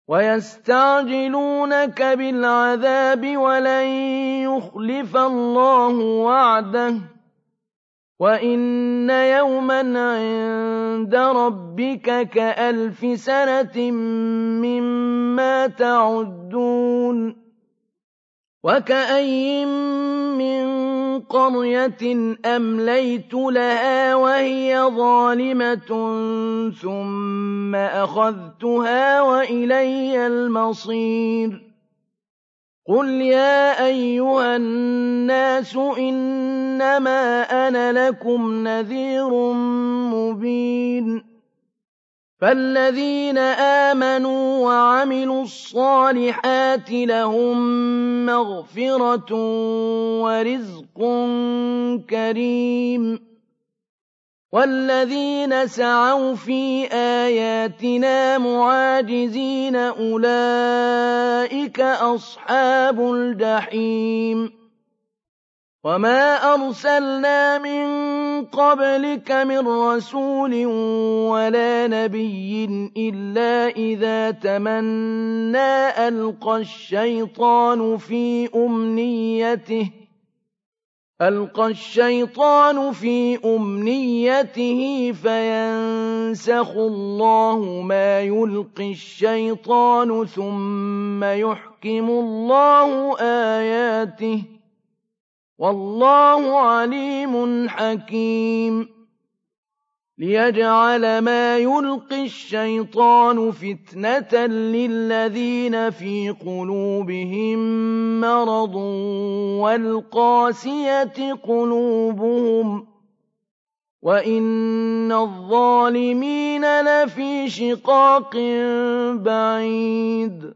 ويستعجلونك بالعذاب ولن يخلف الله وعده وإن يوما عند ربك كألف سنة مما تعدون وكأي من قرية أمليت لها وهي ظالمة ثم أخذتها وإلي المصير قل يا أيها الناس إنما أنا لكم نذير مبين فالذين آمنوا وعملوا الصالحات لهم مغفرة ورزق كريم والذين سعوا في آياتنا معاجزين أولئك أصحاب الجحيم وما أرسلنا من قبلك من رسول ولا نبي إلا إذا تمنى ألقى الشيطان في أمنيته فينسخ الله ما يلقي الشيطان ثم يحكم الله آياته والله عليم حكيم ليجعل ما يلقي الشيطان فتنة للذين في قلوبهم مرض والقاسية قلوبهم وإن الظالمين لفي شقاق بعيد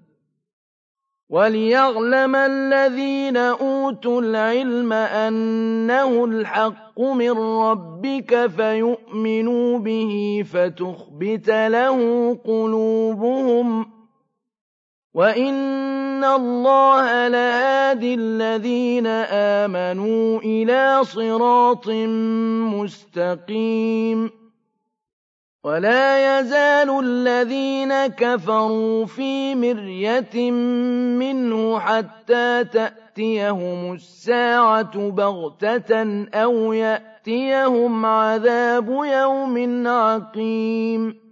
وليعلم الذين أوتوا العلم أنه الحق من ربك فيؤمنوا به فتخبت له قلوبهم وإن الله لهادي الذين آمنوا إلى صراط مستقيم ولا يزال الذين كفروا في مرية منه حتى تأتيهم الساعة بغتة أو يأتيهم عذاب يوم عقيم